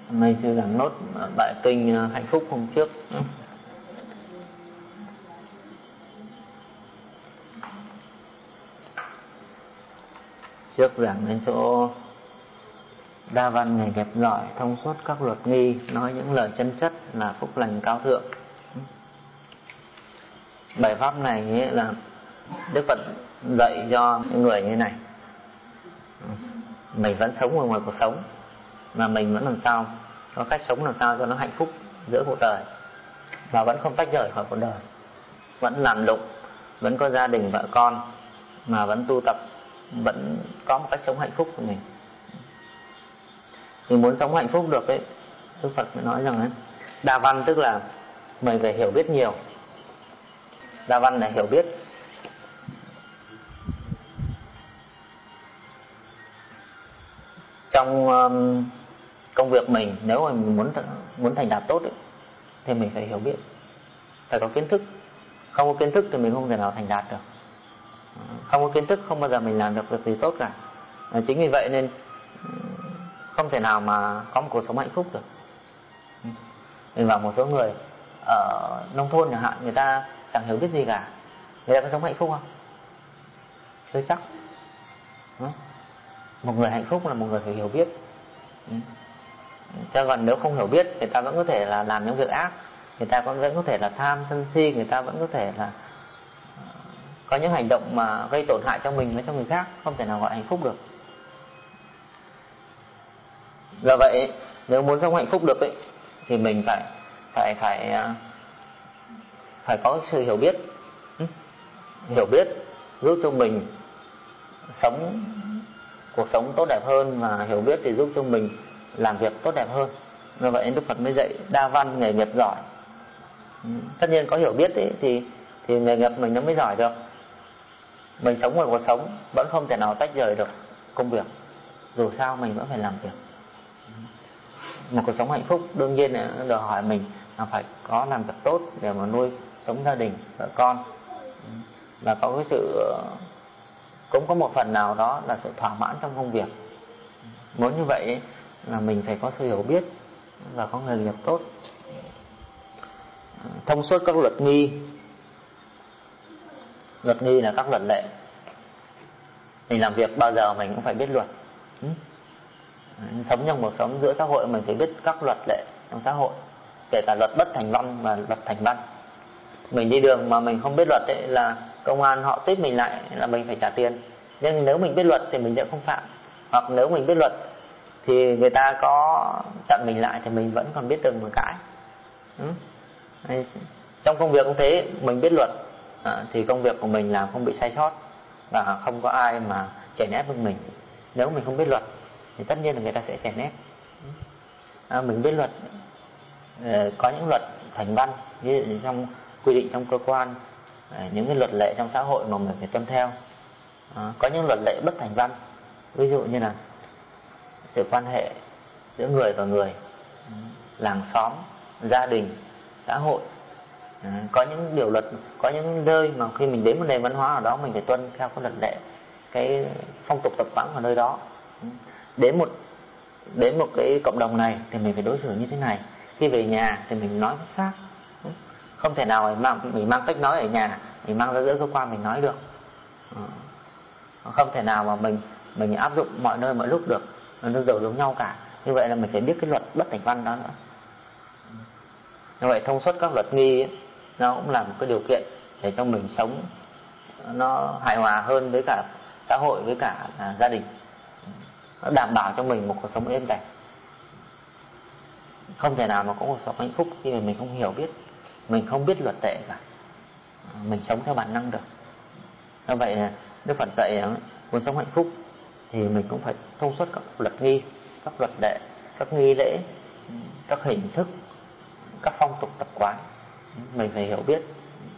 Mình chưa giảng nốt bài kinh hạnh phúc hôm trước. Trước giảng đến chỗ đa văn nghề nghiệp giỏi, thông suốt các luật nghi, nói những lời chân chất là phúc lành cao thượng. Bài pháp này nghĩa là Đức Phật dạy cho những người như này. Mình vẫn sống ở ngoài cuộc sống, mà mình vẫn làm sao có cách sống làm sao cho nó hạnh phúc giữa cuộc đời, và vẫn không tách rời khỏi cuộc đời, vẫn làm lụng, vẫn có gia đình vợ con, mà vẫn tu tập, vẫn có một cách sống hạnh phúc của mình. Thì muốn sống hạnh phúc được ấy, Đức Phật mới nói rằng ấy, đa văn tức là mình phải hiểu biết nhiều. Đa văn là hiểu biết. Trong công việc mình, nếu mà mình muốn thành đạt tốt ấy, thì mình phải hiểu biết, phải có kiến thức. Không có kiến thức thì mình không thể nào thành đạt được. Không có kiến thức không bao giờ mình làm được việc gì tốt cả. Chính vì vậy nên không thể nào mà có một cuộc sống hạnh phúc được. Mình bảo một số người ở nông thôn chẳng hạn, người ta chẳng hiểu biết gì cả, người ta có sống hạnh phúc không? Chưa chắc. Một người hạnh phúc là một người phải hiểu biết. Chứ còn nếu không hiểu biết, người ta vẫn có thể là làm những việc ác, người ta vẫn có thể là tham sân si, người ta vẫn có thể là có những hành động mà gây tổn hại cho mình và cho người khác, không thể nào gọi hạnh phúc được. Do vậy nếu muốn sống hạnh phúc được ấy, thì mình phải có sự hiểu biết. Hiểu biết giúp cho mình sống cuộc sống tốt đẹp hơn, và hiểu biết thì giúp cho mình làm việc tốt đẹp hơn. Do vậy Đức Phật mới dạy đa văn nghề nghiệp giỏi. Tất nhiên có hiểu biết ấy, thì nghề nghiệp mình nó mới giỏi được. Mình sống ngoài cuộc sống vẫn không thể nào tách rời được công việc, dù sao mình vẫn phải làm việc. Một cuộc sống hạnh phúc đương nhiên là đòi hỏi mình là phải có làm việc tốt để mà nuôi sống gia đình, vợ con, là có cái sự, cũng có một phần nào đó là sự thỏa mãn trong công việc. Muốn như vậy là mình phải có sự hiểu biết và có nghề nghiệp tốt, thông suốt các luật nghi. Luật nghi là các luật lệ. Mình làm việc bao giờ mình cũng phải biết luật. Sống trong cuộc sống giữa xã hội mình phải biết các luật lệ trong xã hội, kể cả luật bất thành văn và luật thành văn. Mình đi đường mà mình không biết luật ấy, là công an họ tiếp mình lại là mình phải trả tiền. Nhưng nếu mình biết luật thì mình sẽ không phạm. Hoặc nếu mình biết luật thì người ta có chặn mình lại thì mình vẫn còn biết đường mà cãi. Trong công việc cũng thế, mình biết luật thì công việc của mình làm không bị sai sót, và không có ai mà chèn ép với mình. Nếu mình không biết luật thì tất nhiên là người ta sẽ chèn ép. Mình biết luật, có những luật thành văn, như trong quy định trong cơ quan, những cái luật lệ trong xã hội mà mình phải tuân theo. Có những luật lệ bất thành văn, ví dụ như là sự quan hệ giữa người và người, làng xóm, gia đình, xã hội. Có những điều luật, có những nơi mà khi mình đến một nền văn hóa ở đó mình phải tuân theo cái luật lệ, cái phong tục tập quán của nơi đó. Đến một cái cộng đồng này thì mình phải đối xử như thế này, khi về nhà thì mình nói khác. Không thể nào mình mang cách nói ở nhà mình mang ra giữa cơ quan mình nói được. Không thể nào mà mình áp dụng mọi nơi mọi lúc được, nó đều giống nhau cả. Như vậy là mình phải biết cái luật bất thành văn đó nữa. Như vậy thông suốt các luật nghi ấy, nó cũng là một cái điều kiện để cho mình sống nó hài hòa hơn với cả xã hội, với cả gia đình. Nó đảm bảo cho mình một cuộc sống êm đẹp. Không thể nào mà có cuộc sống hạnh phúc khi mà mình không hiểu biết, mình không biết luật lệ cả, mình sống theo bản năng được. Như vậy Đức Phật dạy muốn sống hạnh phúc thì mình cũng phải thông suốt các luật nghi, các luật lệ, các nghi lễ, các hình thức, các phong tục tập quán. Mình phải hiểu biết.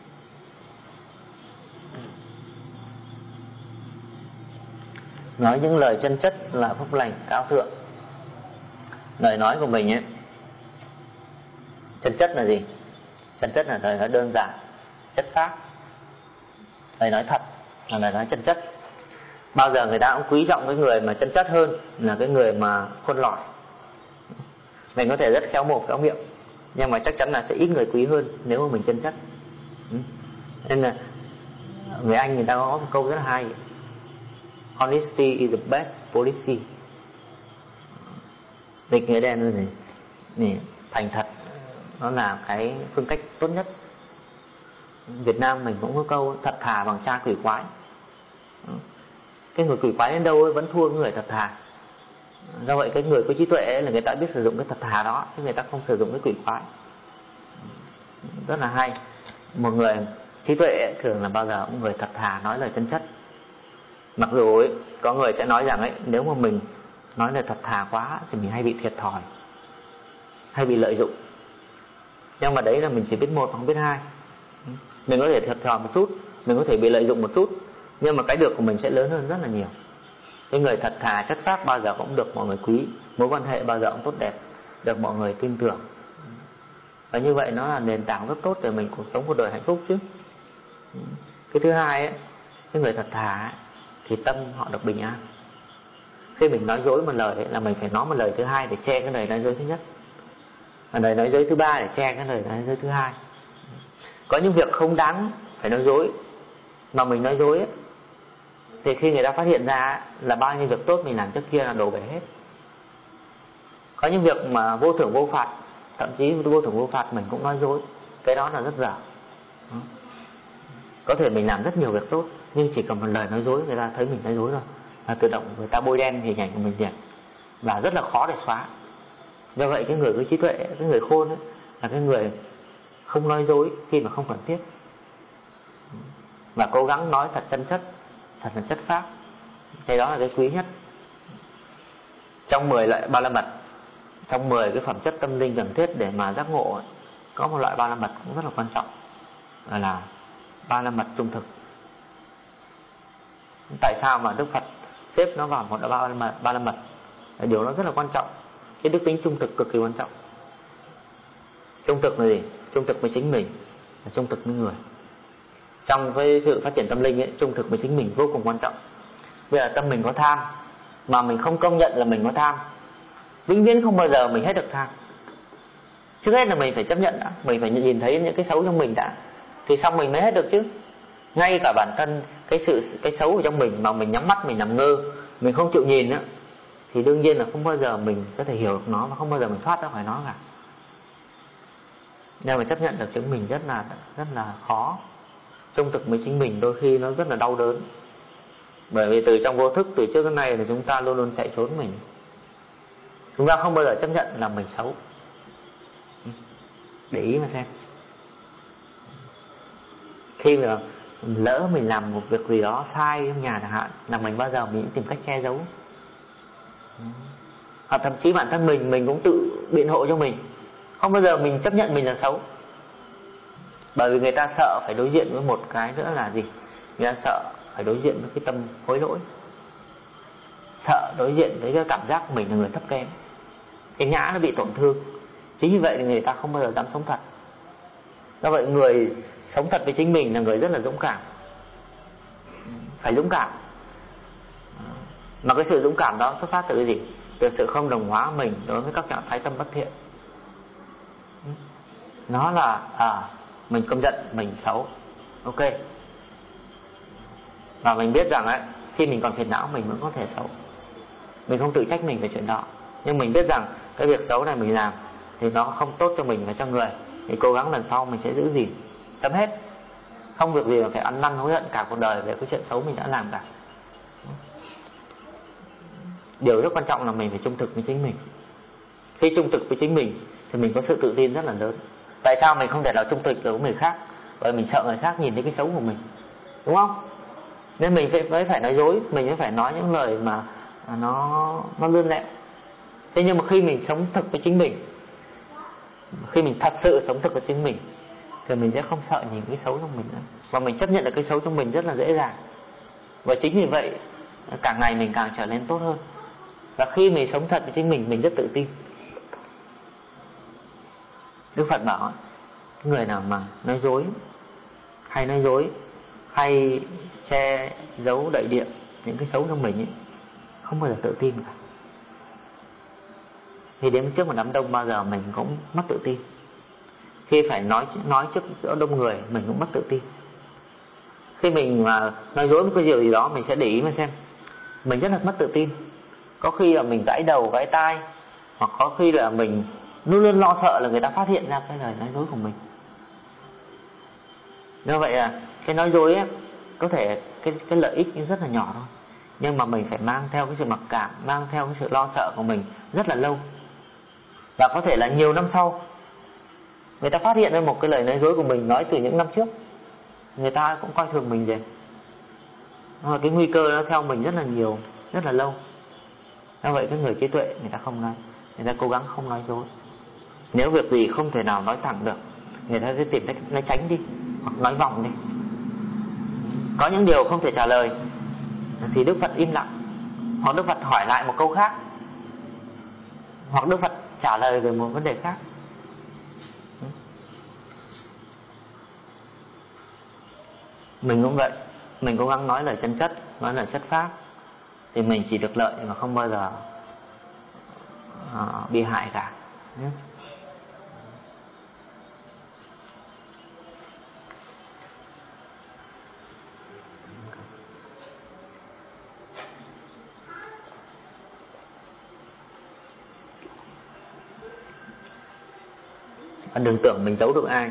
Nói những lời chân chất là phúc lành cao thượng. Lời nói của mình ấy, chân chất là gì? Chân chất là lời nói đơn giản, chất phác. Lời nói thật là lời nói chân chất. Bao giờ người ta cũng quý trọng cái người mà chân chất hơn là cái người mà khôn lỏi. Mình có thể rất khéo mồm khéo miệng, nhưng mà chắc chắn là sẽ ít người quý hơn nếu mà mình chân chất. Nên là người Anh người ta có một câu rất là hay: Honesty is the best policy. Dịch nghĩa đen rồi này, thành thật nó là cái phương cách tốt nhất. Việt Nam mình cũng có câu thật thà bằng cha quỷ quái. Cái người quỷ quái đến đâu ấy vẫn thua người thật thà. Do vậy cái người có trí tuệ ấy là người ta biết sử dụng cái thật thà đó, chứ người ta không sử dụng cái quỷ quái. Rất là hay. Một người trí tuệ ấy, thường là bao giờ cũng người thật thà, nói lời chân chất. Mặc dù ấy, có người sẽ nói rằng ấy, nếu mà mình nói lời thật thà quá thì mình hay bị thiệt thòi, hay bị lợi dụng. Nhưng mà đấy là mình chỉ biết một mà không biết hai. Mình có thể thiệt thòi một chút, mình có thể bị lợi dụng một chút, nhưng mà cái được của mình sẽ lớn hơn rất là nhiều. Cái người thật thà chất phác bao giờ cũng được mọi người quý, mối quan hệ bao giờ cũng tốt đẹp, được mọi người tin tưởng. Và như vậy nó là nền tảng rất tốt để mình cuộc sống cuộc đời hạnh phúc chứ. Cái thứ hai ấy, cái người thật thà ấy, thì tâm họ được bình an. Khi mình nói dối một lời ấy, là mình phải nói một lời thứ hai để che cái lời nói dối thứ nhất, và lời nói dối thứ ba để che cái lời nói dối thứ hai. Có những việc không đáng phải nói dối mà mình nói dối ấy, thì khi người ta phát hiện ra là bao nhiêu việc tốt mình làm trước kia là đổ bể hết. Có những việc mà vô thưởng vô phạt, thậm chí vô thưởng vô phạt mình cũng nói dối, cái đó là rất dở. Có thể mình làm rất nhiều việc tốt, nhưng chỉ cần một lời nói dối người ta thấy mình nói dối rồi là tự động người ta bôi đen hình ảnh của mình liền, và rất là khó để xóa. Do vậy cái người có trí tuệ, cái người khôn ấy, là cái người không nói dối khi mà không cần thiết, và cố gắng nói thật chân chất, thật là chất phác. Cái đó là cái quý nhất. Trong 10 loại ba la mật, trong 10 cái phẩm chất tâm linh cần thiết để mà giác ngộ ấy, có một loại ba la mật cũng rất là quan trọng, là ba la mật trung thực. Tại sao mà Đức Phật xếp nó vào một ba la mật? Điều nó rất là quan trọng. Cái đức tính trung thực cực kỳ quan trọng. Trung thực là gì? Trung thực với chính mình, và trung thực với người. Trong cái sự phát triển tâm linh ấy, trung thực với chính mình vô cùng quan trọng. Bây giờ tâm mình có tham mà mình không công nhận là mình có tham, vĩnh viễn không bao giờ mình hết được tham. Trước hết là mình phải chấp nhận đã, mình phải nhìn thấy những cái xấu trong mình đã, thì xong mình mới hết được chứ. Ngay cả bản thân cái xấu ở trong mình mà mình nhắm mắt mình nằm ngơ, mình không chịu nhìn nữa, thì đương nhiên là không bao giờ mình có thể hiểu được nó, và không bao giờ mình thoát ra khỏi nó cả. Nhưng mà chấp nhận được chính mình rất là khó. Trung thực với chính mình đôi khi nó rất là đau đớn, bởi vì từ trong vô thức, từ trước đến nay là chúng ta luôn luôn chạy trốn mình. Chúng ta không bao giờ chấp nhận là mình xấu. Để ý mà xem, khi mà lỡ mình làm một việc gì đó sai trong nhà chẳng hạn, là mình bao giờ mình cũng tìm cách che giấu. Hoặc thậm chí bản thân mình cũng tự biện hộ cho mình, không bao giờ mình chấp nhận mình là xấu. Bởi vì người ta sợ phải đối diện với một cái nữa là gì? Người ta sợ phải đối diện với cái tâm hối lỗi, sợ đối diện với cái cảm giác mình là người thấp kém, cái nhã nó bị tổn thương. Chính vì vậy thì người ta không bao giờ dám sống thật. Do vậy người sống thật với chính mình là người rất là dũng cảm. Phải dũng cảm. Mà cái sự dũng cảm đó xuất phát từ cái gì? Từ sự không đồng hóa mình đối với các trạng thái tâm bất thiện. Nó là mình công nhận mình xấu, ok. Và mình biết rằng ấy, khi mình còn phiền não mình vẫn có thể xấu. Mình không tự trách mình về chuyện đó, nhưng mình biết rằng cái việc xấu này mình làm thì nó không tốt cho mình và cho người, thì cố gắng lần sau mình sẽ giữ gìn. Chấm hết. Không việc gì mà phải ăn năn hối hận cả cuộc đời về cái chuyện xấu mình đã làm cả. Điều rất quan trọng là mình phải trung thực với chính mình. Khi trung thực với chính mình thì mình có sự tự tin rất là lớn. Tại sao mình không thể nào trung thực với người khác? Bởi mình sợ người khác nhìn thấy cái xấu của mình, đúng không? Nên mình mới phải nói dối, mình mới phải nói những lời mà nó lươn lẹo. Thế nhưng mà khi mình sống thực với chính mình, khi mình thật sự sống thực với chính mình, thì mình sẽ không sợ nhìn cái xấu trong mình nữa, và mình chấp nhận được cái xấu trong mình rất là dễ dàng. Và chính vì vậy càng ngày mình càng trở nên tốt hơn. Và khi mình sống thật với chính mình rất tự tin. Đức Phật bảo người nào mà nói dối, hay che giấu đậy địa những cái xấu trong mình ấy, không bao giờ tự tin cả. Khi đến trước một đám đông bao giờ mình cũng mất tự tin. Khi phải nói trước chỗ đông người mình cũng mất tự tin. Khi mình mà nói dối một cái điều gì đó mình sẽ để ý mà xem, mình rất là mất tự tin. Có khi là mình gãi đầu gãi tai, hoặc có khi là mình luôn luôn lo sợ là người ta phát hiện ra cái lời nói dối của mình. Như vậy là cái nói dối ấy, có thể cái lợi ích rất là nhỏ thôi, nhưng mà mình phải mang theo cái sự mặc cảm, mang theo cái sự lo sợ của mình rất là lâu. Và có thể là nhiều năm sau người ta phát hiện ra một cái lời nói dối của mình nói từ những năm trước, người ta cũng coi thường mình rồi. Cái nguy cơ nó theo mình rất là nhiều, rất là lâu. Như vậy cái người trí tuệ người ta không nói, người ta cố gắng không nói dối. Nếu việc gì không thể nào nói thẳng được, người ta sẽ tìm cách nói tránh đi, hoặc nói vòng đi. Có những điều không thể trả lời thì Đức Phật im lặng, hoặc Đức Phật hỏi lại một câu khác, hoặc Đức Phật trả lời về một vấn đề khác. Mình cũng vậy, mình cố gắng nói lời chân chất, nói lời chất phác, thì mình chỉ được lợi mà không bao giờ bị hại cả. Đừng tưởng mình giấu được ai.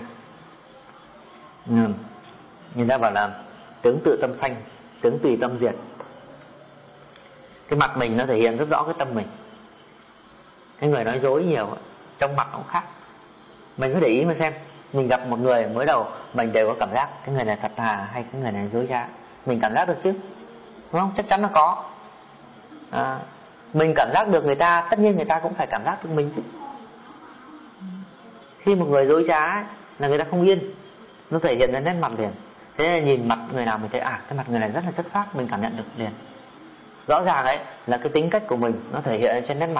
Người ta bảo là tướng tự tâm sanh, tướng tùy tâm diệt. Cái mặt mình nó thể hiện rất rõ cái tâm mình. Cái người nói dối nhiều trong mặt nó cũng khác. Mình cứ để ý mà xem, mình gặp một người mới đầu mình đều có cảm giác cái người này thật thà hay cái người này dối trá. Mình cảm giác được chứ, đúng không? Chắc chắn nó có. Mình cảm giác được người ta, tất nhiên người ta cũng phải cảm giác được mình chứ. Khi một người dối trá ấy, là người ta không yên, nó thể hiện ra nét mặt liền. Thế nên nhìn mặt người nào mình thấy cái mặt người này rất là chất phác, mình cảm nhận được liền. Rõ ràng ấy là cái tính cách của mình nó thể hiện trên nét mặt,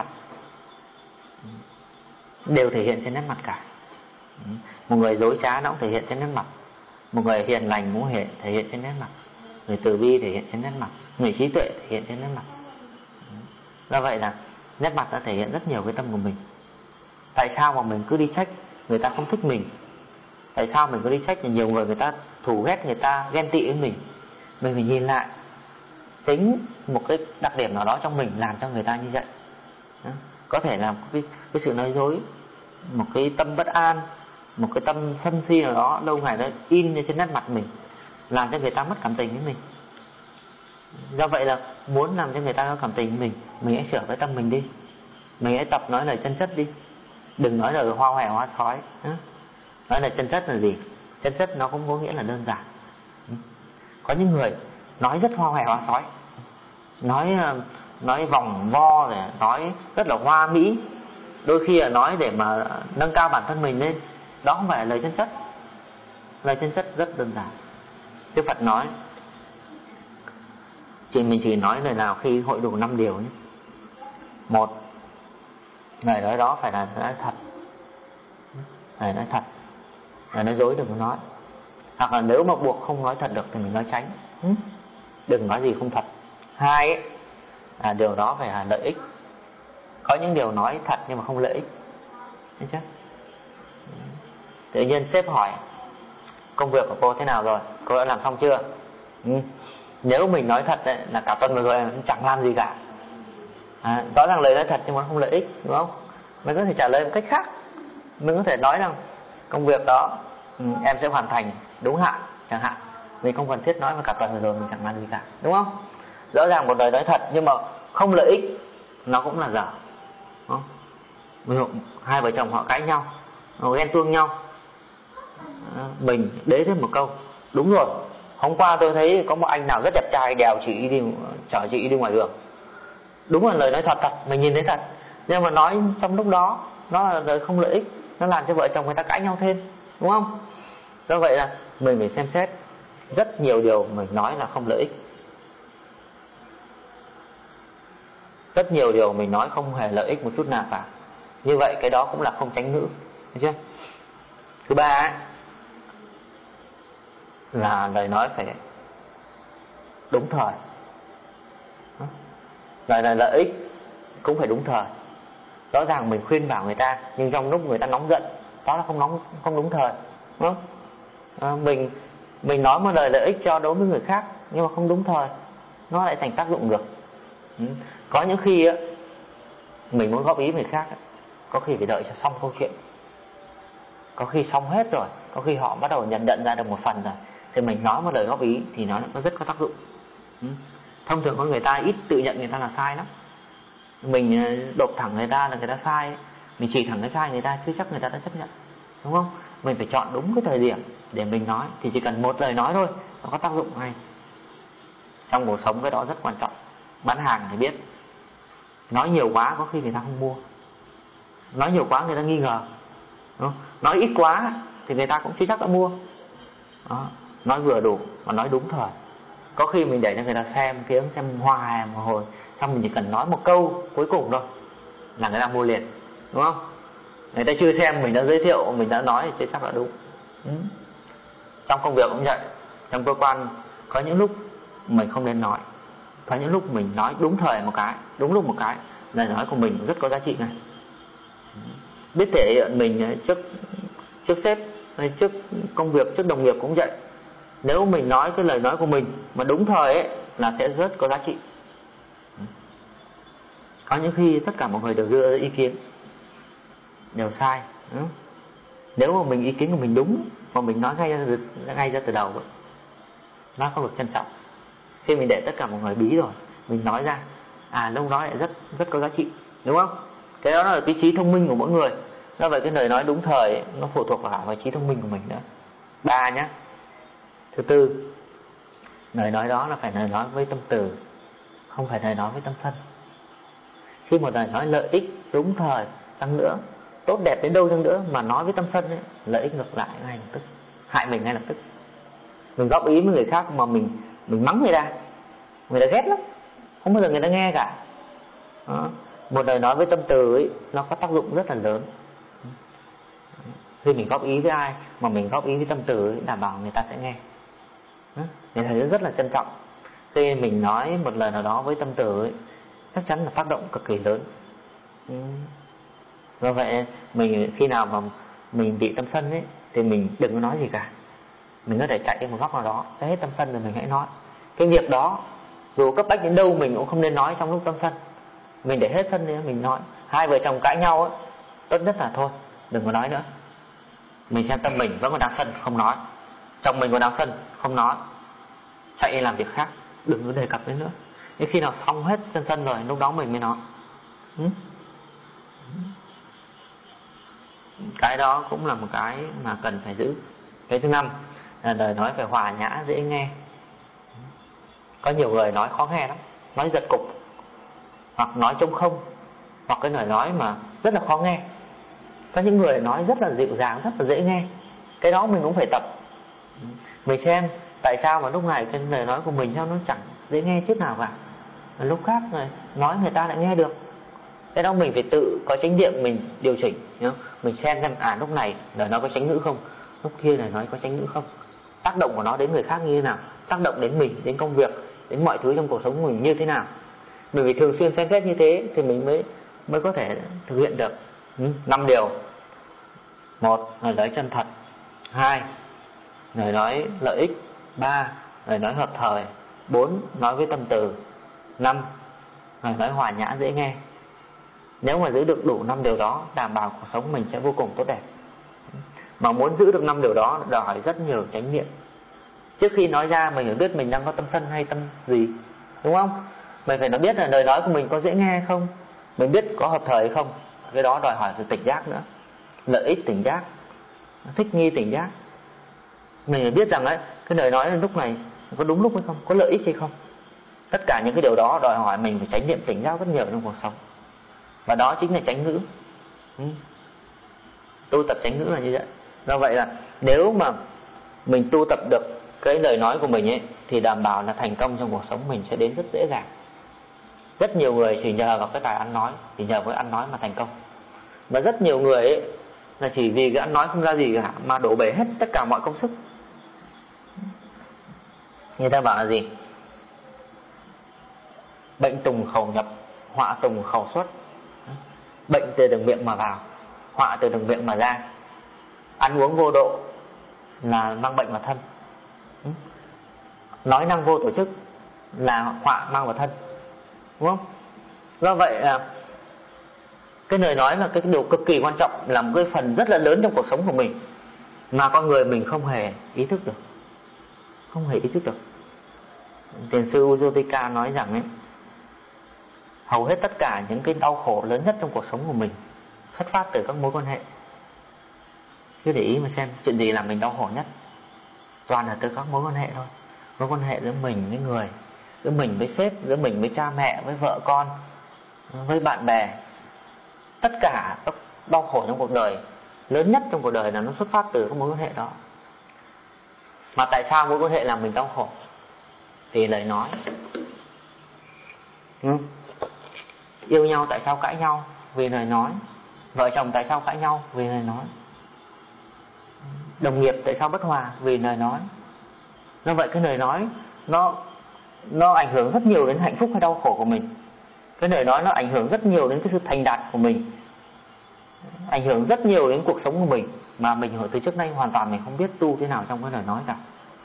đều thể hiện trên nét mặt cả. Một người dối trá nó cũng thể hiện trên nét mặt, một người hiền lành cũng thể hiện trên nét mặt, người từ bi thể hiện trên nét mặt, người trí tuệ thể hiện trên nét mặt. Do vậy là nét mặt đã thể hiện rất nhiều cái tâm của mình. Tại sao mà mình cứ đi trách người ta không thích mình? Tại sao mình cứ đi trách nhiều người ta thù ghét, người ta ghen tị với mình? Mình phải nhìn lại chính một cái đặc điểm nào đó trong mình làm cho người ta như vậy. Có thể là cái sự nói dối, một cái tâm bất an, một cái tâm sân si nào đó lâu ngày nó in trên nét mặt mình, làm cho người ta mất cảm tình với mình. Do vậy là muốn làm cho người ta có cảm tình với mình hãy sửa cái tâm mình đi. Mình hãy tập nói lời chân chất đi. Đừng nói lời hoa hòe hoa sói. Nói lời chân chất là gì? Chân chất nó không có nghĩa là đơn giản. Có những người nói rất hoa hòe hoa sói, nói vòng vo, rồi nói rất là hoa mỹ, đôi khi là nói để mà nâng cao bản thân mình lên. Đó không phải là lời chân chất. Lời chân chất rất đơn giản. Đức Phật nói mình chỉ nói lời nào khi hội đủ 5 điều nhé. Một, lời nói đó phải là nói thật, lời nói thật, lời nói dối đừng có nói. Hoặc là nếu mà buộc không nói thật được thì mình nói tránh, đừng nói gì không thật. Hai ấy, là điều đó phải là lợi ích. Có những điều nói thật nhưng mà không lợi ích, thấy chưa? Tự nhiên sếp hỏi công việc của cô thế nào rồi, cô đã làm xong chưa? Nếu mình nói thật ấy, là cả tuần vừa rồi chẳng làm gì cả. Rõ ràng lời nói thật nhưng mà không lợi ích, đúng không? Mình có thể trả lời một cách khác. Mình có thể nói rằng công việc đó em sẽ hoàn thành đúng hạn chẳng hạn. Mình không cần thiết nói mà cả tuần vừa rồi mình chẳng làm gì cả, đúng không? Rõ ràng một lời nói thật nhưng mà không lợi ích, nó cũng là dở, đúng không? Hai vợ chồng họ cãi nhau, họ ghen tuông nhau, mình đế thêm một câu: đúng rồi, hôm qua tôi thấy có một anh nào rất đẹp trai đèo chị đi, chở chị đi ngoài đường. Đúng là lời nói thật, mình nhìn thấy thật, nhưng mà nói trong lúc đó nó là lời không lợi ích, nó làm cho vợ chồng người ta cãi nhau thêm, đúng không? Do vậy là mình phải xem xét rất nhiều điều mình nói là không lợi ích, rất nhiều điều mình nói không hề lợi ích một chút nào cả. Như vậy cái đó cũng là không chánh ngữ, thấy chưa? Thứ ba là lời nói phải đúng thời. Lời này lợi ích cũng phải đúng thời. Rõ ràng mình khuyên bảo người ta, nhưng trong lúc người ta nóng giận, đó là không đúng thời, đúng không? Mình nói một lời lợi ích cho đối với người khác, nhưng mà không đúng thời, nó lại thành tác dụng ngược. Có những khi á, mình muốn góp ý người khác, có khi phải đợi cho xong câu chuyện, có khi xong hết rồi, có khi họ bắt đầu nhận ra được một phần rồi, thì mình nói một lời góp ý thì nó rất có tác dụng. Thông thường con người ta ít tự nhận người ta là sai lắm. Mình đột thẳng người ta là người ta sai, mình chỉ thẳng cái sai người ta, chưa chắc người ta đã chấp nhận, đúng không? Mình phải chọn đúng cái thời điểm để mình nói, thì chỉ cần một lời nói thôi nó có tác dụng ngay. Trong cuộc sống cái đó rất quan trọng. Bán hàng thì biết, nói nhiều quá có khi người ta không mua, nói nhiều quá người ta nghi ngờ, đúng không? Nói ít quá thì người ta cũng chưa chắc đã mua. Đó. Nói vừa đủ mà nói đúng thời. Có khi mình để cho người ta xem hoài một hồi, xong mình chỉ cần nói một câu cuối cùng thôi là người ta mua liền, đúng không? Người ta chưa xem mình đã giới thiệu, mình đã nói thì chưa chắc là đúng. Trong công việc cũng vậy, trong cơ quan có những lúc mình không nên nói, có những lúc mình nói đúng thời một cái, đúng lúc một cái, lời nói của mình rất có giá trị này. Biết thể hiện mình trước sếp hay trước công việc, trước đồng nghiệp cũng vậy. Nếu mình nói cái lời nói của mình mà đúng thời ấy là sẽ rất có giá trị. Có những khi tất cả mọi người đều đưa ra ý kiến đều sai. Nếu mà ý kiến của mình đúng mà mình nói ngay ra từ đầu ấy, nó không được trân trọng. Khi mình để tất cả mọi người bí rồi, mình nói ra, lúc đó lại rất có giá trị, đúng không? Cái đó là cái trí thông minh của mỗi người. Do vậy cái lời nói đúng thời ấy, nó phụ thuộc vào trí thông minh của mình nữa. 3 nhé. Thứ tư, lời nói đó là phải lời nói với tâm từ, không phải lời nói với tâm sân. Khi một lời nói lợi ích đúng thời chăng nữa, tốt đẹp đến đâu chăng nữa mà nói với tâm sân ấy, lợi ích ngược lại ngay lập tức, hại mình ngay lập tức. Mình góp ý với người khác mà mình mắng người ta ghét lắm, không bao giờ người ta nghe cả. Đó. Một lời nói với tâm từ ấy, nó có tác dụng rất là lớn. Khi mình góp ý với ai mà mình góp ý với tâm từ ấy, đảm bảo người ta sẽ nghe. Người ta thấy rất là trân trọng. Khi mình nói một lời nào đó với tâm từ ấy, chắc chắn là tác động cực kỳ lớn. Do vậy mình khi nào mà mình bị tâm sân ấy, thì mình đừng có nói gì cả. Mình có thể chạy đến một góc nào đó, hết tâm sân rồi mình hãy nói. Cái việc đó dù cấp bách đến đâu mình cũng không nên nói trong lúc tâm sân. Mình để hết sân đi mình nói. Hai vợ chồng cãi nhau ấy, tốt nhất là thôi, đừng có nói nữa. Mình xem tâm mình vẫn còn đang sân, không nói. Chồng mình còn đang sân, không nói. Chạy đi làm việc khác, đừng có đề cập đến nữa. Nhưng khi nào xong hết sân rồi, lúc đó mình mới nói. Cái đó cũng là một cái mà cần phải giữ. Cái thứ 5 là lời nói phải hòa nhã, dễ nghe. Có nhiều người nói khó nghe lắm, nói giật cục, hoặc nói trống không, hoặc cái lời nói mà rất là khó nghe. Có những người nói rất là dịu dàng, rất là dễ nghe. Cái đó mình cũng phải tập. Mình xem tại sao mà lúc này cái lời nói của mình nó chẳng dễ nghe chút nào cả, lúc khác rồi nói người ta lại nghe được. Cái đó mình phải tự có chánh niệm, mình điều chỉnh nhá. Mình xem lúc này lời nói có chánh ngữ không, lúc kia lời nói có chánh ngữ không, tác động của nó đến người khác như thế nào, tác động đến mình, đến công việc, đến mọi thứ trong cuộc sống của mình như thế nào. Mình phải thường xuyên xem xét như thế thì mình mới có thể thực hiện được 5 điều. 1. Lời nói chân thật. 2. Lời nói lợi ích. 3. Lời nói hợp thời. 4. Nói với tâm từ. 5. Lời nói hòa nhã dễ nghe. Nếu mà giữ được đủ 5 điều đó, đảm bảo cuộc sống mình sẽ vô cùng tốt đẹp. Mà muốn giữ được 5 điều đó đòi hỏi rất nhiều chánh niệm. Trước khi nói ra mình phải biết mình đang có tâm sân hay tâm gì, đúng không? Mình phải biết là lời nói của mình có dễ nghe hay không, mình biết có hợp thời hay không. Cái đó đòi hỏi sự tỉnh giác nữa. Lợi ích tỉnh giác, thích nghi tỉnh giác. Mình phải biết rằng ấy, cái lời nói lúc này có đúng lúc hay không, có lợi ích hay không. Tất cả những cái điều đó đòi hỏi mình phải chánh niệm tỉnh giác rất nhiều trong cuộc sống. Và đó chính là chánh ngữ. Tu tập chánh ngữ là như vậy. Do vậy là nếu mà mình tu tập được cái lời nói của mình ấy, thì đảm bảo là thành công trong cuộc sống mình sẽ đến rất dễ dàng. Rất nhiều người chỉ nhờ vào cái tài ăn nói, chỉ nhờ với ăn nói mà thành công. Và rất nhiều người ấy là chỉ vì cái ăn nói không ra gì cả mà đổ bể hết tất cả mọi công sức. Người ta bảo là gì? Bệnh tùng khẩu nhập, họa tùng khẩu xuất. Bệnh từ đường miệng mà vào, họa từ đường miệng mà ra. Ăn uống vô độ là mang bệnh vào thân. Nói năng vô tổ chức là họa mang vào thân, đúng không? Do vậy cái lời nói là cái điều cực kỳ quan trọng, là một cái phần rất là lớn trong cuộc sống của mình mà con người mình không hề ý thức được. Không hề ý thức được. Thiền sư Ujotika nói rằng ấy, hầu hết tất cả những cái đau khổ lớn nhất trong cuộc sống của mình xuất phát từ các mối quan hệ. Cứ để ý mà xem, chuyện gì làm mình đau khổ nhất? Toàn là từ các mối quan hệ thôi. Mối quan hệ giữa mình với người, giữa mình với sếp, giữa mình với cha mẹ, với vợ con, với bạn bè. Tất cả các đau khổ trong cuộc đời, lớn nhất trong cuộc đời là nó xuất phát từ các mối quan hệ đó. Mà tại sao mối quan hệ làm mình đau khổ? Vì lời nói. Yêu nhau tại sao cãi nhau? Vì lời nói. Vợ chồng tại sao cãi nhau? Vì lời nói. Đồng nghiệp tại sao bất hòa? Vì lời nói. Do vậy cái lời nói nó ảnh hưởng rất nhiều đến hạnh phúc hay đau khổ của mình. Cái lời nói nó ảnh hưởng rất nhiều đến cái sự thành đạt của mình, ảnh hưởng rất nhiều đến cuộc sống của mình, mà mình hồi từ trước nay hoàn toàn mình không biết tu thế nào trong cái lời nói cả.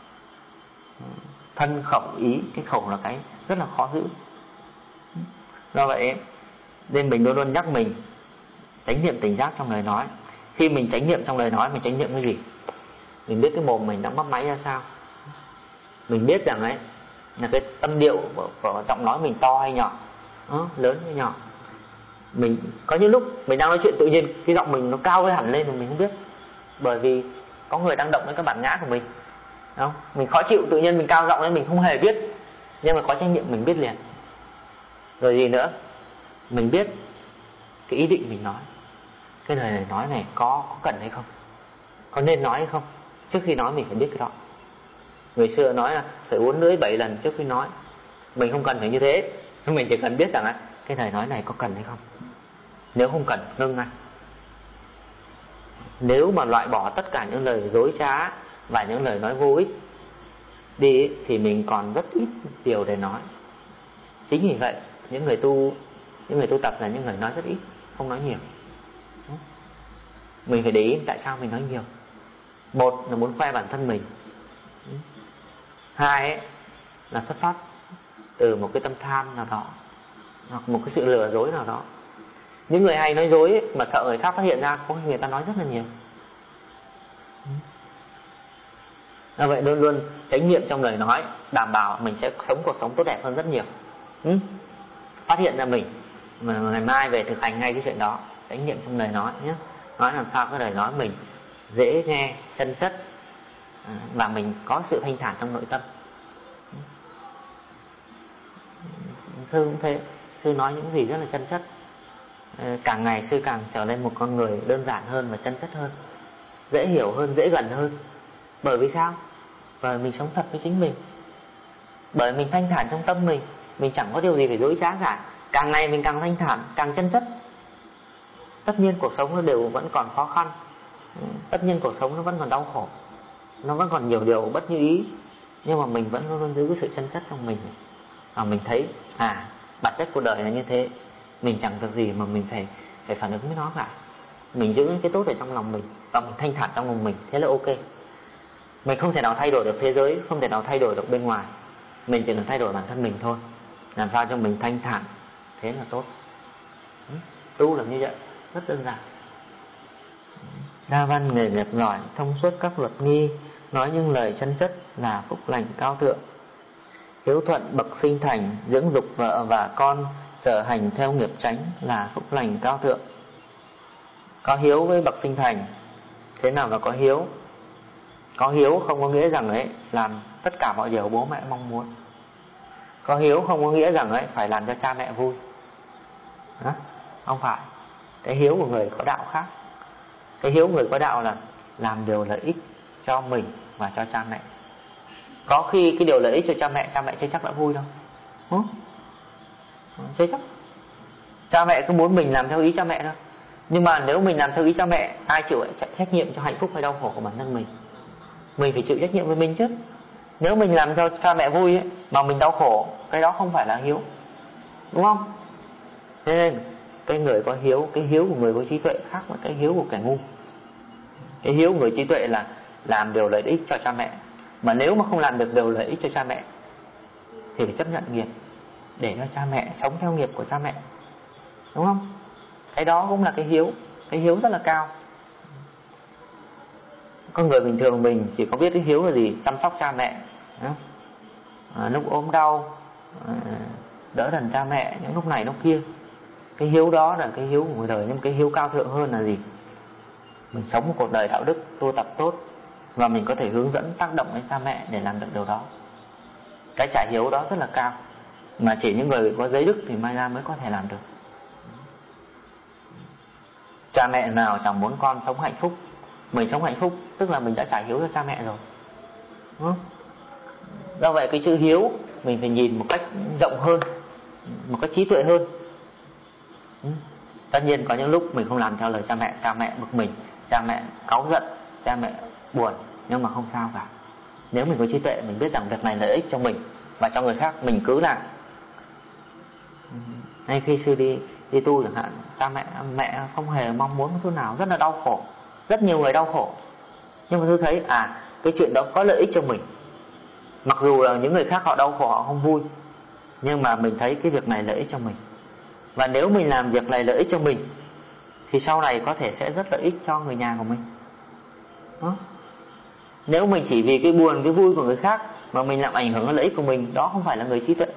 Thân khẩu ý, cái khẩu là cái rất là khó giữ. Do vậy nên mình luôn luôn nhắc mình chánh niệm tỉnh giác trong lời nói. Khi mình chánh niệm trong lời nói, mình chánh niệm cái gì? Mình biết cái mồm mình đang bắp máy ra sao. Mình biết rằng ấy là cái âm điệu của giọng nói mình to hay nhỏ, lớn hay nhỏ. Mình có những lúc mình đang nói chuyện tự nhiên cái giọng mình nó cao hẳn lên mà mình không biết, bởi vì có người đang động đến cái bản ngã của mình, đúng không? Mình khó chịu tự nhiên mình cao giọng lên mình không hề biết, nhưng mà có trách nhiệm mình biết liền. Rồi gì nữa? Mình biết cái ý định mình nói, cái lời này nói này có cần hay không, có nên nói hay không. Trước khi nói mình phải biết cái đó. Người xưa nói là phải uốn lưỡi 7 lần trước khi nói. Mình không cần phải như thế, mình chỉ cần biết rằng cái lời nói này có cần hay không. Nếu không cần, ngưng ngay. Nếu mà loại bỏ tất cả những lời dối trá và những lời nói vô ích đi thì mình còn rất ít điều để nói. Chính vì vậy những người tu tập là những người nói rất ít, không nói nhiều. Mình phải để ý tại sao mình nói nhiều. Một là muốn khoe bản thân mình. Hai là xuất phát từ một cái tâm tham nào đó, hoặc một cái sự lừa dối nào đó. Những người hay nói dối mà sợ người khác phát hiện ra, có khi người ta nói rất là nhiều. Do vậy luôn luôn chánh niệm trong lời nói, đảm bảo mình sẽ sống cuộc sống tốt đẹp hơn rất nhiều. Phát hiện ra mình mà ngày mai về thực hành ngay cái chuyện đó. Chánh niệm trong lời nói nhé. Nói làm sao cái lời nói mình dễ nghe, chân chất, và mình có sự thanh thản trong nội tâm. Sư cũng thế. Sư nói những gì rất là chân chất. Càng ngày sư càng trở nên một con người đơn giản hơn và chân chất hơn, dễ hiểu hơn, dễ gần hơn. Bởi vì sao? Bởi mình sống thật với chính mình, bởi mình thanh thản trong tâm mình chẳng có điều gì phải dối trá cả. Càng ngày mình càng thanh thản, càng chân chất. Tất nhiên cuộc sống nó đều vẫn còn khó khăn, tất nhiên cuộc sống nó vẫn còn đau khổ, nó vẫn còn nhiều điều bất như ý, nhưng mà mình vẫn luôn luôn giữ cái sự chân chất trong mình. Và mình thấy bản chất cuộc đời là như thế, mình chẳng việc gì mà mình phải phản ứng với nó cả. Mình giữ cái tốt ở trong lòng mình và mình thanh thản trong lòng mình, thế là ok. Mình không thể nào thay đổi được thế giới, không thể nào thay đổi được bên ngoài, mình chỉ cần thay đổi bản thân mình thôi. Làm sao cho mình thanh thản, thế là tốt. Tu là như vậy, rất đơn giản. Đa văn nghề nghiệp giỏi, thông suốt các luật nghi, nói những lời chân chất là phúc lành cao thượng. Hiếu thuận bậc sinh thành, dưỡng dục vợ và con, sở hành theo nghiệp chánh là phúc lành cao thượng. Có hiếu với bậc sinh thành. Thế nào là có hiếu? Có hiếu không có nghĩa rằng làm tất cả mọi điều bố mẹ mong muốn. Có hiếu không có nghĩa rằng phải làm cho cha mẹ vui. Không phải. Cái hiếu của người có đạo khác. Cái hiếu của người có đạo là làm điều lợi ích cho mình và cho cha mẹ. Có khi cái điều lợi ích cho cha mẹ chưa chắc đã vui đâu. Chưa chắc. Cha mẹ cứ muốn mình làm theo ý cha mẹ thôi. Nhưng mà nếu mình làm theo ý cha mẹ, ai chịu trách nhiệm cho hạnh phúc hay đau khổ của bản thân mình? Mình phải chịu trách nhiệm với mình chứ. Nếu mình làm cho cha mẹ vui mà mình đau khổ, cái đó không phải là hiếu, đúng không? Thế nên cái người có hiếu, cái hiếu của người có trí tuệ khác với cái hiếu của kẻ ngu. Cái hiếu của người trí tuệ là làm điều lợi ích cho cha mẹ, mà nếu mà không làm được điều lợi ích cho cha mẹ thì phải chấp nhận nghiệp, để cho cha mẹ sống theo nghiệp của cha mẹ, đúng không? Cái đó cũng là cái hiếu rất là cao. Con người bình thường mình chỉ có biết cái hiếu là gì? Chăm sóc cha mẹ, lúc ốm đau đỡ đần cha mẹ, những lúc này lúc kia. Cái hiếu đó là cái hiếu của người đời. Nhưng cái hiếu cao thượng hơn là gì? Mình sống một cuộc đời đạo đức, tu tập tốt, và mình có thể hướng dẫn, tác động đến cha mẹ để làm được điều đó. Cái trả hiếu đó rất là cao, mà chỉ những người có giới đức thì may ra mới có thể làm được. Cha mẹ nào chẳng muốn con sống hạnh phúc. Mình sống hạnh phúc tức là mình đã trả hiếu cho cha mẹ rồi, đúng không? Do vậy cái chữ hiếu mình phải nhìn một cách rộng hơn, một cách trí tuệ hơn. Tất nhiên có những lúc mình không làm theo lời cha mẹ bực mình, cha mẹ cáu giận, cha mẹ buồn, nhưng mà không sao cả. Nếu mình có trí tuệ, mình biết rằng việc này lợi ích cho mình và cho người khác, mình cứ làm. Hay khi sư đi tu chẳng hạn, cha mẹ không hề mong muốn một chút nào, rất là đau khổ, rất nhiều người đau khổ. Nhưng mà tôi thấy cái chuyện đó có lợi ích cho mình. Mặc dù là những người khác họ đau khổ, họ không vui, nhưng mà mình thấy cái việc này lợi ích cho mình. Và nếu mình làm việc này lợi ích cho mình thì sau này có thể sẽ rất lợi ích cho người nhà của mình. Nếu mình chỉ vì cái buồn, cái vui của người khác mà mình làm ảnh hưởng đến lợi ích của mình, đó không phải là người trí tuệ.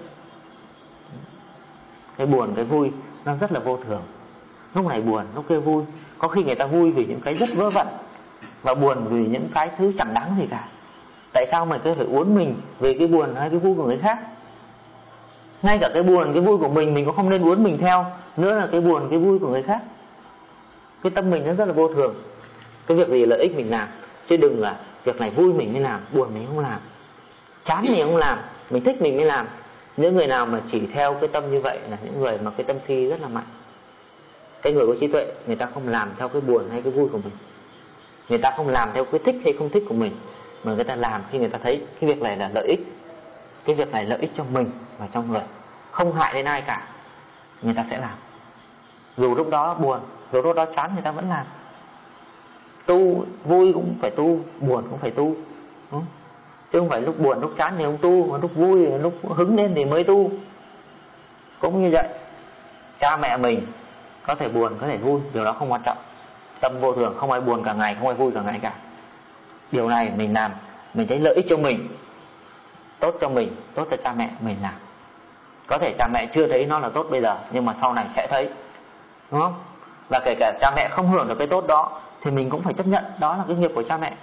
Cái buồn, cái vui nó rất là vô thường. Lúc này buồn, lúc kia vui. Có khi người ta vui vì những cái rất vớ vẩn, và buồn vì những cái thứ chẳng đáng gì cả. Tại sao mình cứ phải uốn mình về cái buồn hay cái vui của người khác? Ngay cả cái buồn, cái vui của mình cũng không nên uốn mình theo. Nữa là cái buồn, cái vui của người khác. Cái tâm mình nó rất là vô thường. Cái việc gì lợi ích mình làm, chứ đừng là việc này vui mình mới làm, buồn mình không làm, chán mình không làm, mình thích mình mới làm. Những người nào mà chỉ theo cái tâm như vậy là những người mà cái tâm si rất là mạnh. Cái người có trí tuệ, người ta không làm theo cái buồn hay cái vui của mình, người ta không làm theo cái thích hay không thích của mình, mà người ta làm khi người ta thấy cái việc này là lợi ích, cái việc này lợi ích cho mình và cho người, không hại đến ai cả, người ta sẽ làm. Dù lúc đó buồn, dù lúc đó chán, người ta vẫn làm. Tu vui cũng phải tu, buồn cũng phải tu, chứ không phải lúc buồn lúc chán thì không tu, mà lúc vui lúc hứng lên thì mới tu. Cũng như vậy, cha mẹ mình có thể buồn, có thể vui, điều đó không quan trọng. Tâm vô thường, không ai buồn cả ngày, không ai vui cả ngày cả. Điều này mình làm, mình thấy lợi ích cho mình, tốt cho mình, tốt cho cha mẹ, mình làm. Có thể cha mẹ chưa thấy nó là tốt bây giờ, nhưng mà sau này sẽ thấy, đúng không? Và kể cả cha mẹ không hưởng được cái tốt đó thì mình cũng phải chấp nhận, đó là cái nghiệp của cha mẹ.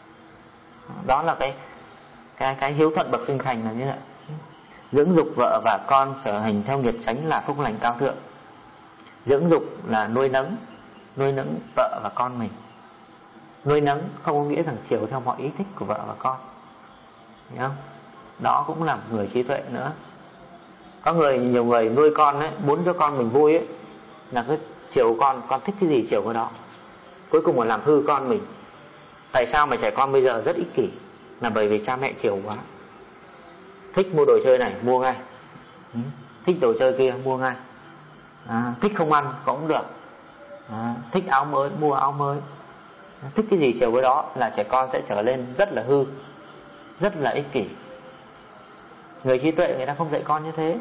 Đó là cái hiếu thuận bậc sinh thành là như vậy. Dưỡng dục vợ và con sở hành theo nghiệp chánh là phúc lành cao thượng. Dưỡng dục là nuôi nấng vợ và con mình. Nuôi nấng không có nghĩa rằng chiều theo mọi ý thích của vợ và con, hiểu không? Đó cũng là một người trí tuệ nữa. Có nhiều người nuôi con ấy, muốn cho con mình vui ấy, là cứ chiều con thích cái gì chiều cái đó, cuối cùng là làm hư con mình. Tại sao mà trẻ con bây giờ rất ích kỷ? Là bởi vì cha mẹ chiều quá. Thích mua đồ chơi này mua ngay, thích đồ chơi kia mua ngay, thích không ăn cũng được, thích áo mới mua áo mới, thích cái gì chiều cái đó, là trẻ con sẽ trở lên rất là hư, rất là ích kỷ. Người trí tuệ người ta không dạy con như thế.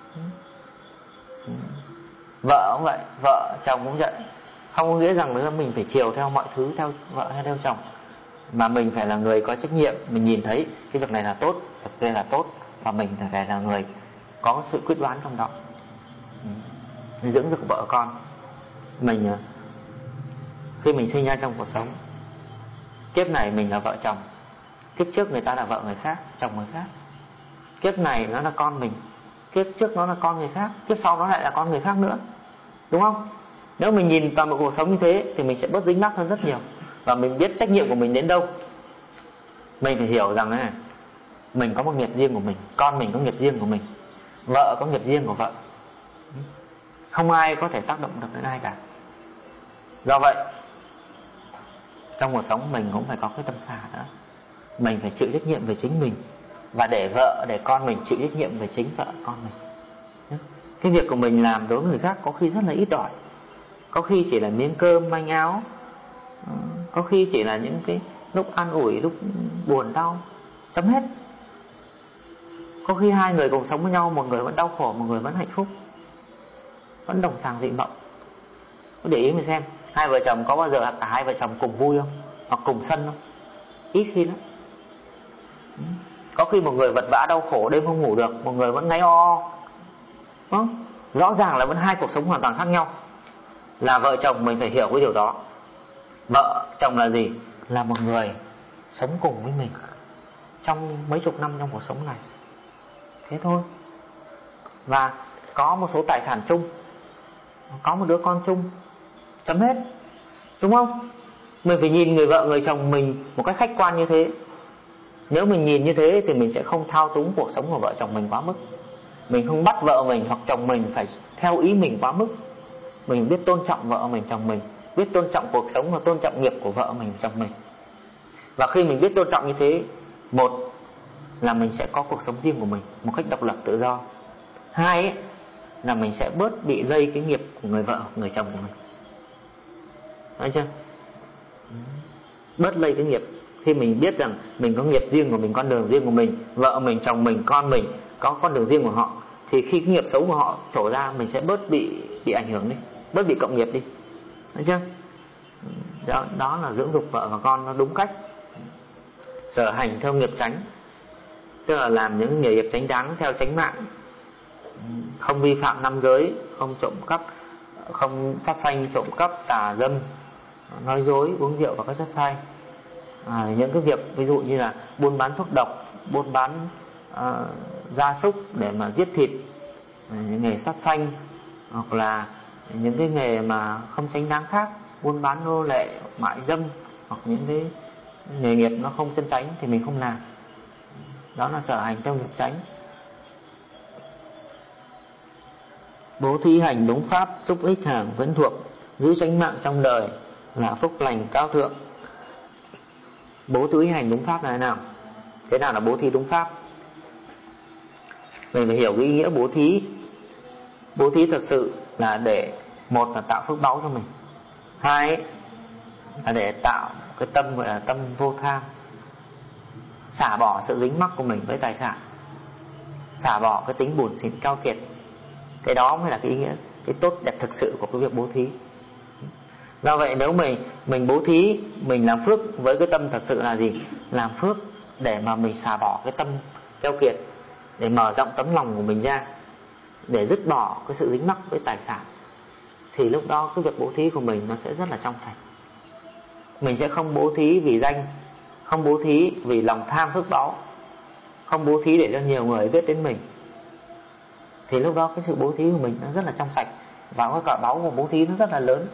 Vợ cũng vậy, vợ chồng cũng vậy. Không có nghĩa rằng mình phải chiều theo mọi thứ theo vợ hay theo chồng, mà mình phải là người có trách nhiệm. Mình nhìn thấy cái việc này là tốt, việc này là tốt, và mình phải là người có sự quyết đoán trong đó. Dưỡng dục vợ con mình, khi mình sinh ra trong cuộc sống, kiếp này mình là vợ chồng, kiếp trước người ta là vợ người khác, chồng người khác. Kiếp này nó là con mình, kiếp trước nó là con người khác, kiếp sau nó lại là con người khác nữa, đúng không? Nếu mình nhìn toàn bộ cuộc sống như thế thì mình sẽ bớt dính mắc hơn rất nhiều, và mình biết trách nhiệm của mình đến đâu. Mình phải hiểu rằng này, mình có một nghiệp riêng của mình, con mình có nghiệp riêng của mình, vợ có nghiệp riêng của vợ. Không ai có thể tác động được đến ai cả. Do vậy, trong cuộc sống mình cũng phải có cái tâm xả nữa. Mình phải chịu trách nhiệm về chính mình, và để vợ, để con mình chịu trách nhiệm về chính vợ con mình. Cái việc của mình làm đối với người khác có khi rất là ít ỏi, có khi chỉ là miếng cơm manh áo, có khi chỉ là những cái lúc an ủi, lúc buồn đau, chấm hết. Có khi hai người cùng sống với nhau, một người vẫn đau khổ, một người vẫn hạnh phúc, vẫn đồng sàng dị mộng. Có để ý mình xem, hai vợ chồng có bao giờ cả hai vợ chồng cùng vui không, hoặc cùng sân không? Ít khi lắm. Có khi một người vật vã đau khổ đêm không ngủ được, một người vẫn ngáy o. Rõ ràng là vẫn hai cuộc sống hoàn toàn khác nhau. Là vợ chồng mình phải hiểu cái điều đó. Vợ chồng là gì? Là một người sống cùng với mình trong mấy chục năm trong cuộc sống này, thế thôi. Và có một số tài sản chung, có một đứa con chung, chấm hết. Đúng không? Mình phải nhìn người vợ người chồng mình một cách khách quan như thế. Nếu mình nhìn như thế thì mình sẽ không thao túng cuộc sống của vợ chồng mình quá mức. Mình không bắt vợ mình hoặc chồng mình phải theo ý mình quá mức. Mình biết tôn trọng vợ mình, chồng mình, biết tôn trọng cuộc sống và tôn trọng nghiệp của vợ mình, chồng mình. Và khi mình biết tôn trọng như thế, một là mình sẽ có cuộc sống riêng của mình một cách độc lập tự do. Hai ấy, là mình sẽ bớt bị lây cái nghiệp của người vợ, người chồng của mình. Thấy chưa? Bớt lây cái nghiệp. Khi mình biết rằng mình có nghiệp riêng của mình, con đường riêng của mình, vợ mình, chồng mình, con mình có con đường riêng của họ, thì khi cái nghiệp xấu của họ trổ ra, mình sẽ bớt bị ảnh hưởng đi, bớt bị cộng nghiệp đi. Thấy chưa? Đó là dưỡng dục vợ và con nó đúng cách. Sở hành theo nghiệp chánh, tức là làm những nghề nghiệp chánh đáng theo chánh mạng, không vi phạm năm giới, không trộm cắp, không sát sanh, trộm cắp, tà dâm, nói dối, uống rượu và các chất say. Những cái việc ví dụ như là buôn bán thuốc độc, buôn bán gia súc để mà giết thịt, những nghề sát sanh, hoặc là những cái nghề mà không chánh đáng khác, buôn bán nô lệ, mại dâm, hoặc những cái nghề nghiệp nó không chân chánh thì mình không làm. Đó là sở hành theo nghiệp chánh. Bố thí hành đúng pháp, giúp ích hàng vẫn thuộc, giữ chánh mạng trong đời là phúc lành cao thượng. Bố thí hành đúng pháp là thế nào? Thế nào là bố thí đúng pháp? Mình phải hiểu cái ý nghĩa bố thí. Bố thí thật sự là để, một là tạo phước báu cho mình, hai là để tạo cái tâm gọi là tâm vô tham, xả bỏ sự dính mắc của mình với tài sản, xả bỏ cái tính buồn xỉn cao kiệt. Cái đó mới là cái ý nghĩa, cái tốt đẹp thực sự của cái việc bố thí. Do vậy nếu mình bố thí, mình làm phước với cái tâm thật sự là gì? Làm phước để mà mình xả bỏ cái tâm keo kiệt, để mở rộng tấm lòng của mình ra, để dứt bỏ cái sự dính mắc với tài sản, thì lúc đó cái việc bố thí của mình nó sẽ rất là trong sạch. Mình sẽ không bố thí vì danh, không bố thí vì lòng tham phước báu, không bố thí để cho nhiều người biết đến mình. Thì lúc đó cái sự bố thí của mình nó rất là trong sạch, và cái quả báu của bố thí nó rất là lớn.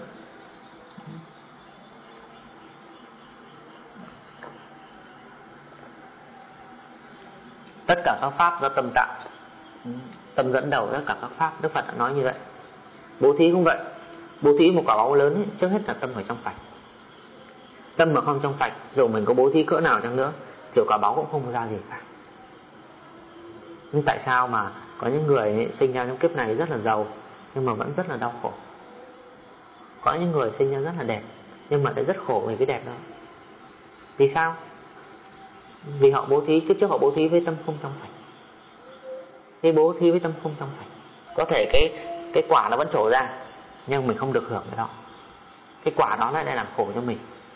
Tất cả các pháp do tâm tạo, tâm dẫn đầu tất cả các pháp, Đức Phật đã nói như vậy. Bố thí cũng vậy. Bố thí một quả báu lớn ấy, trước hết là tâm phải trong sạch. Tâm mà không trong sạch, dù mình có bố thí cỡ nào chăng nữa thì quả báu cũng không ra gì cả. Nhưng tại sao mà có những người ấy, sinh ra trong kiếp này rất là giàu nhưng mà vẫn rất là đau khổ? Có những người sinh ra rất là đẹp nhưng mà lại rất khổ vì cái đẹp đó. Vì sao? Vì họ bố thí, trước họ bố thí với tâm không trong sạch. Khi bố thí với tâm không trong sạch, có thể cái quả nó vẫn trổ ra nhưng mình không được hưởng cái đó. Cái quả đó lại làm khổ cho mình.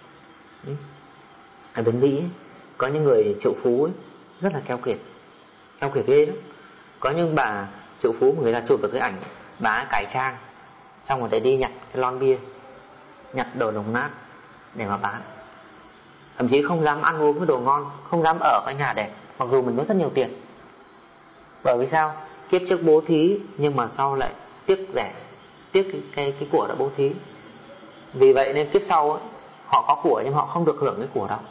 Ở bên Mỹ ấy, có những người triệu phú ấy, rất là keo kiệt ghê lắm. Có những bà triệu phú mà người ta chụp được cái ảnh bà cải trang xong rồi để đi nhặt cái lon bia, nhặt đồ đồng nát để mà bán. Thậm chí không dám ăn uống cái đồ ngon, không dám ở cái nhà đẹp, mặc dù mình có rất nhiều tiền. Bởi vì sao? Kiếp trước bố thí nhưng mà sau lại tiếc rẻ, tiếc cái của đã bố thí. Vì vậy nên kiếp sau ấy, họ có của nhưng họ không được hưởng cái của đó.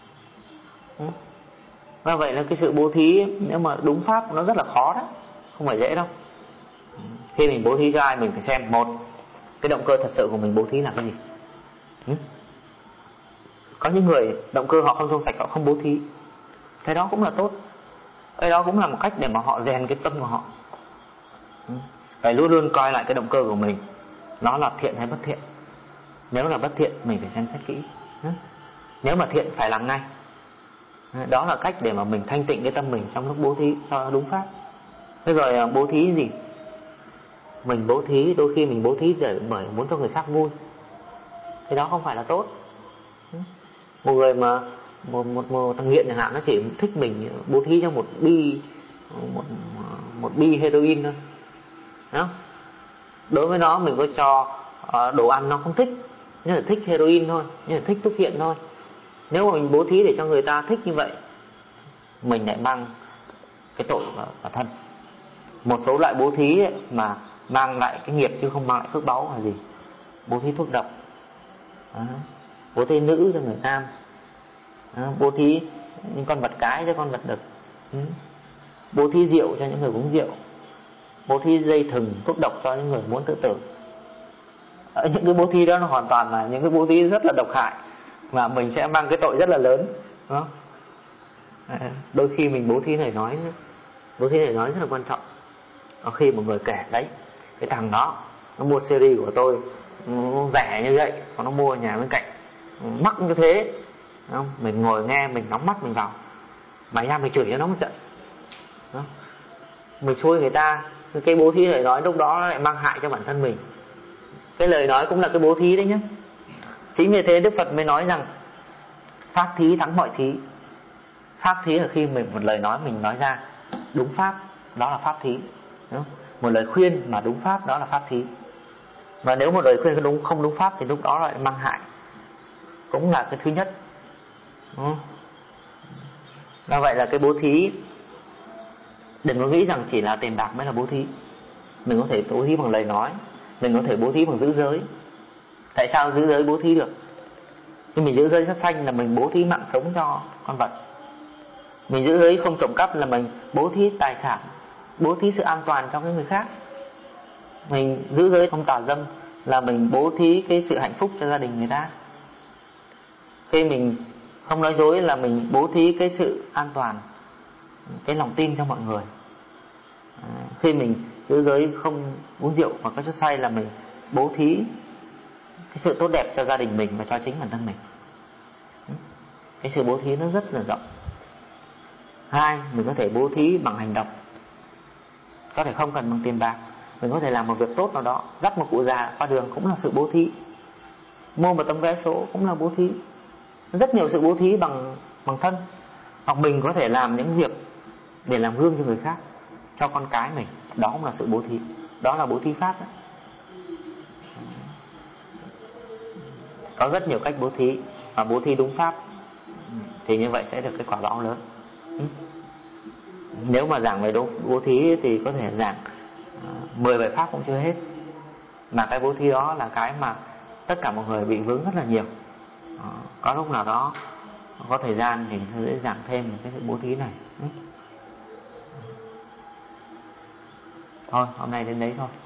Và vậy là cái sự bố thí ấy, nếu mà đúng pháp nó rất là khó đó, không phải dễ đâu. Khi mình bố thí cho ai mình phải xem, một, cái động cơ thật sự của mình bố thí là cái gì. Có những người động cơ họ không trong sạch, họ không bố thí, cái đó cũng là tốt. Cái đó cũng là một cách để mà họ rèn cái tâm của họ. Phải luôn luôn coi lại cái động cơ của mình. nó là thiện hay bất thiện. Nếu là bất thiện mình phải xem xét kỹ, nếu mà thiện phải làm ngay. Đó là cách để mà mình thanh tịnh cái tâm mình trong lúc bố thí cho đúng pháp. Thế rồi bố thí gì? Mình bố thí, đôi khi mình bố thí để bởi muốn cho người khác vui, thì đó không phải là tốt. Một người mà một thằng nghiện chẳng hạn, nó chỉ thích mình bố thí cho một bi heroin thôi, đúng không? Đối với nó mình có cho đồ ăn nó không thích, nhưng là thích heroin thôi, nhưng là thích thuốc nghiện thôi. Nếu mà mình bố thí để cho người ta thích như vậy, mình lại mang cái tội vào thân. Một số loại bố thí ấy, mà mang lại cái nghiệp chứ không mang lại phước báu là gì? Bố thí thuốc độc, bố thí nữ cho người nam, bố thí những con vật cái cho con vật đực, bố thí rượu cho những người uống rượu, bố thí dây thừng thuốc độc cho những người muốn tự tử. Những cái bố thí đó nó hoàn toàn là những cái bố thí rất là độc hại, mà mình sẽ mang cái tội rất là lớn, đúng không? Đôi khi mình bố thí lời nói rất là quan trọng. Có khi một người kể đấy, cái thằng đó nó mua CD của tôi rẻ như vậy, còn nó mua nhà bên cạnh mắc như thế, đúng không? Mình ngồi nghe, mình nóng mắt mình vào, mày ra mày chửi cho nó một trận, đúng không? Mình xui người ta. Cái bố thí lời nói lúc đó nó lại mang hại cho bản thân mình. Cái lời nói cũng là cái bố thí đấy nhé. Chính vì thế Đức Phật mới nói rằng pháp thí thắng mọi thí. Pháp thí là khi mình một lời nói mình nói ra đúng pháp, đó là pháp thí, đúng không? Một lời khuyên mà đúng pháp, đó là pháp thí. Mà nếu một lời khuyên không đúng pháp thì lúc đó lại mang hại, cũng là cái thứ nhất, đúng không? Do vậy là cái bố thí, đừng có nghĩ rằng chỉ là tiền bạc mới là bố thí. Mình có thể bố thí bằng lời nói, mình có thể bố thí bằng giữ giới. Tại sao giữ giới bố thí được? Khi mình giữ giới sát sanh là mình bố thí mạng sống cho con vật. Mình giữ giới không trộm cắp là mình bố thí tài sản, bố thí sự an toàn cho cái người khác. Mình giữ giới không tà dâm là mình bố thí cái sự hạnh phúc cho gia đình người ta. Khi mình không nói dối là mình bố thí cái sự an toàn, cái lòng tin cho mọi người. Khi mình giữ giới không uống rượu hoặc các chất say là mình bố thí cái sự tốt đẹp cho gia đình mình và cho chính bản thân mình. Cái sự bố thí nó rất là rộng. Hai, mình có thể bố thí bằng hành động, có thể không cần bằng tiền bạc. Mình có thể làm một việc tốt nào đó, dắt một cụ già qua đường cũng là sự bố thí, mua một tấm vé số cũng là bố thí. Rất nhiều sự bố thí bằng thân. Hoặc mình có thể làm những việc để làm gương cho người khác, cho con cái mình, đó cũng là sự bố thí. Đó là bố thí pháp đó. Có rất nhiều cách bố thí, và bố thí đúng pháp thì như vậy sẽ được cái quả báo lớn. Nếu mà giảng về bố thí thì có thể giảng 10 bài pháp cũng chưa hết. Mà cái bố thí đó là cái mà tất cả mọi người bị vướng rất là nhiều. Có lúc nào đó có thời gian thì sẽ giảng thêm cái bố thí này. Thôi hôm nay đến đấy thôi.